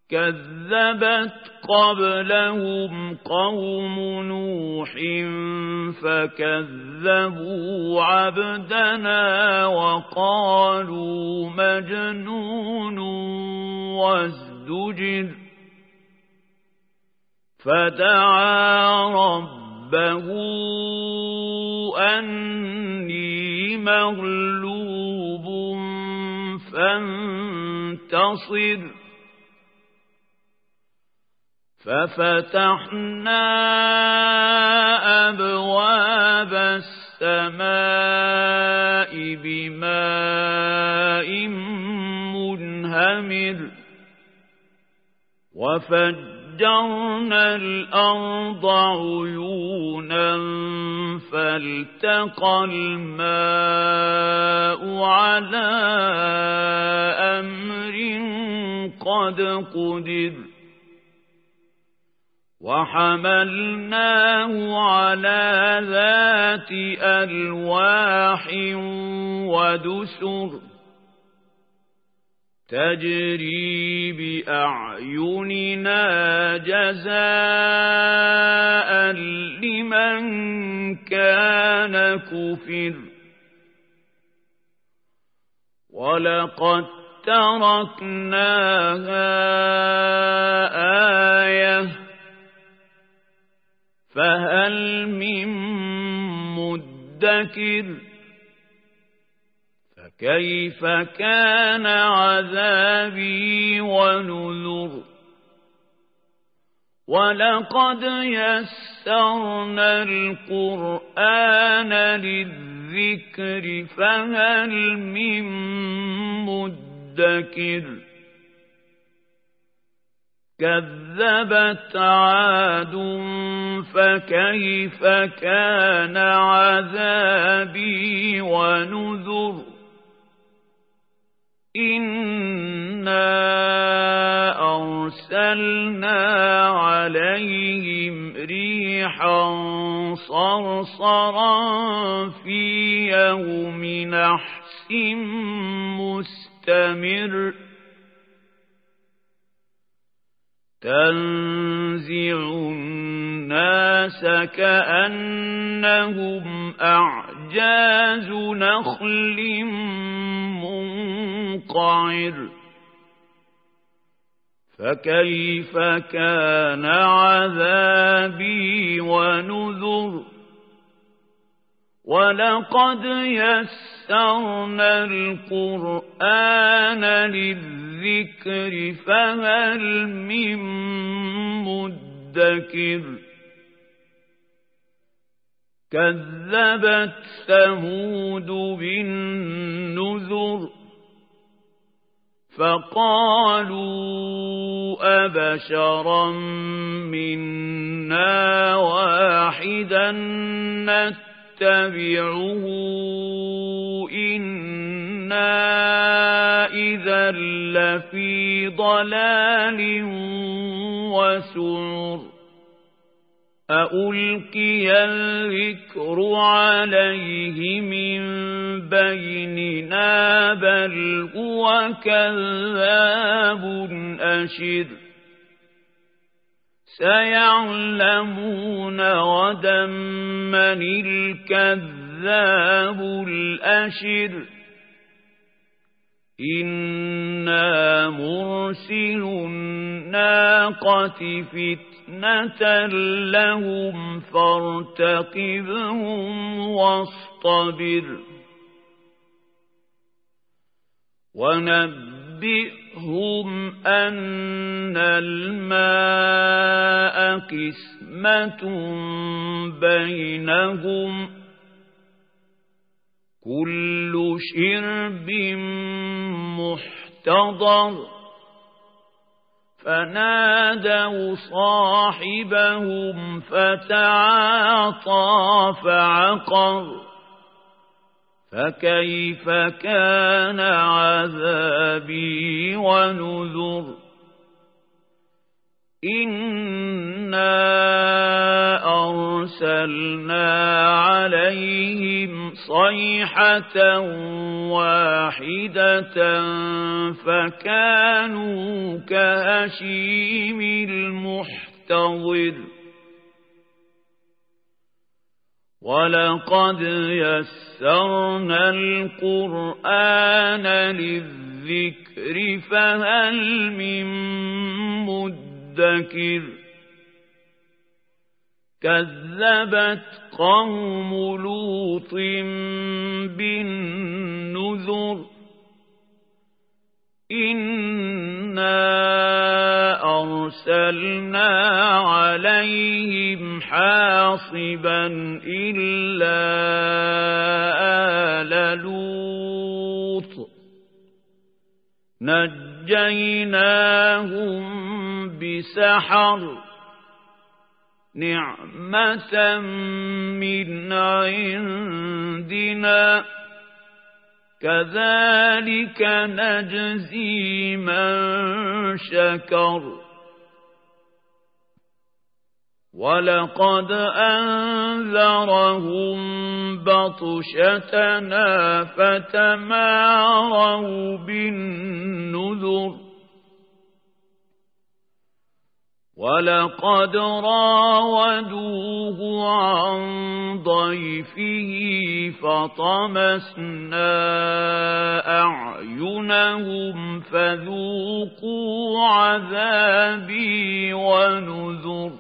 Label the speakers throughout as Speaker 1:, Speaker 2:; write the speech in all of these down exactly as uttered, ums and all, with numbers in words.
Speaker 1: كذبت قبلهم قوم نوح فكذبوا عبدنا وقالوا مجنون وازدجر فدعا ربه أني مغلوب فانتصر ففتحنا أبواب السماء بماء منهمر وفجرنا الأرض عيونا فالتقى الماء على أمر قد قدر وحملناه على ذات ألواح ودسر تجري بأعيننا جزاء لمن كان كفر ولقد تركناها آية فهل من مدكر فكيف كان عذابي ونذر ولقد يسرنا القرآن للذكر فهل من مدكر كذبت عاد فكيف كان عذابي ونذر إنا أرسلنا عليهم ريحا صرصرا في يوم نحس مستمر تنزع الناس كأنهم أعجاز نخل منقعر فكيف كان عذابي ونذر ولقد يسرنا القرآن للذكر فهل من مدكر كذبت ثمود بالنذر فقالوا أبشرا منا واحدا نتبعه إنا إذا لفي ضلال وسعر أألقي الذكر عليه من بيننا بل هو كذاب أشر سيعلمون غدا من الكذاب الأشر إنا مرسل الناقة فتنة لهم فارتقبهم واصطبر ونبئهم أن الماء قسمة بينهم كل شرب محتضر فنادوا صاحبهم فتعاطى فعقر فكيف كان عذابي ونذر إنا أرسلنا عليهم صيحة واحدة فكانوا كهشيم المحتضر ولقد يسرنا القرآن للذكر فهل من مدكر كذبت قوم لوط بالنذر إنا أرسلنا عليهم حاصبا إلا آل لوط نجيناهم بسحر نعمة من عندنا كذلك نجزي من شكر ولقد أنذرهم بطشتنا فتماروا بالنذر ولقد راودوه عن ضيفه فطمسنا أعينهم فذوقوا عذابي ونذر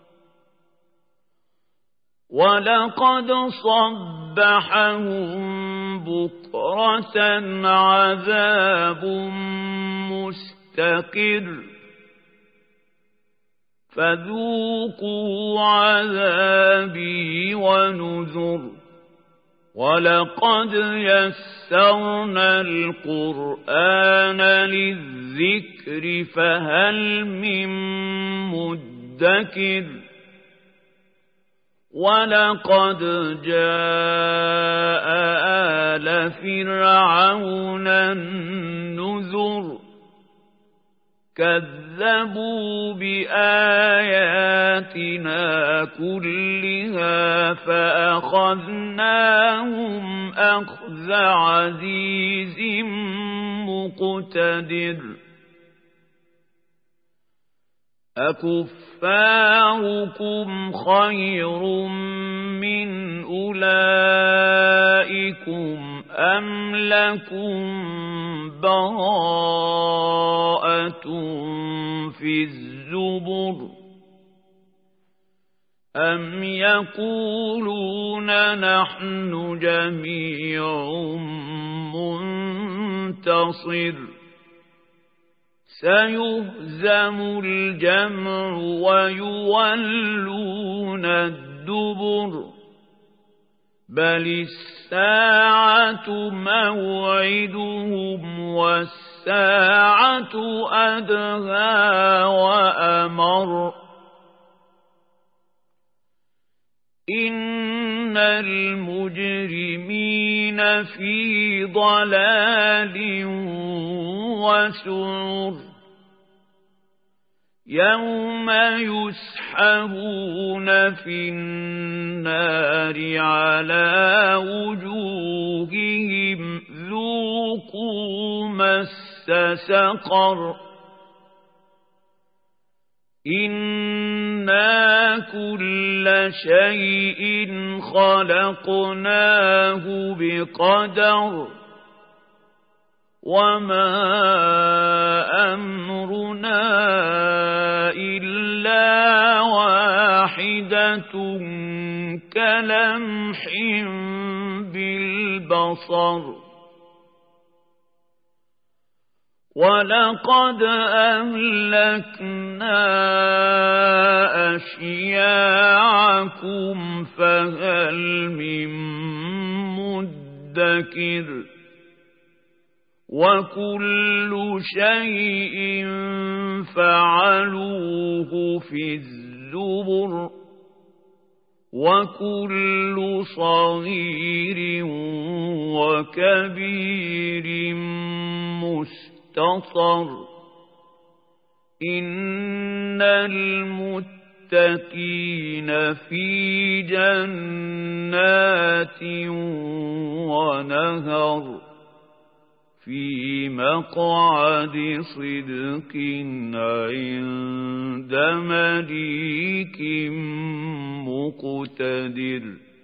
Speaker 1: ولقد صبحهم بكرة عذاب مستقر فذوقوا عذابي ونذر ولقد يسرنا القرآن للذكر فهل من مدكر ولقد جاء آل فرعون النذر كذبوا بآياتنا كلها فأخذناهم أخذ عزيز مقتدر أكفاركم خير من أولئكم أم لكم براءة في الزبر أم يقولون نحن جميع منتصر سيهزم الجمع ويولون الدبر بل الساعة موعدهم والساعة أدهى وأمر إن المجرمين في ضلال وسعر يوم يسحبون في النار على وجوههم ذوقوا مس سقر إنا كل شيء خلقناه بقدر وما أمرنا إلا واحدة كلمح بالبصر ولقد أهلكنا أشياعكم فهل من مدكر وكل شيء فعلوه في الزبر وكل صغير وكبير مستطر إن المتقين للمتقين في جنات ونهر في مقعد صدق عند مليك مقتدر.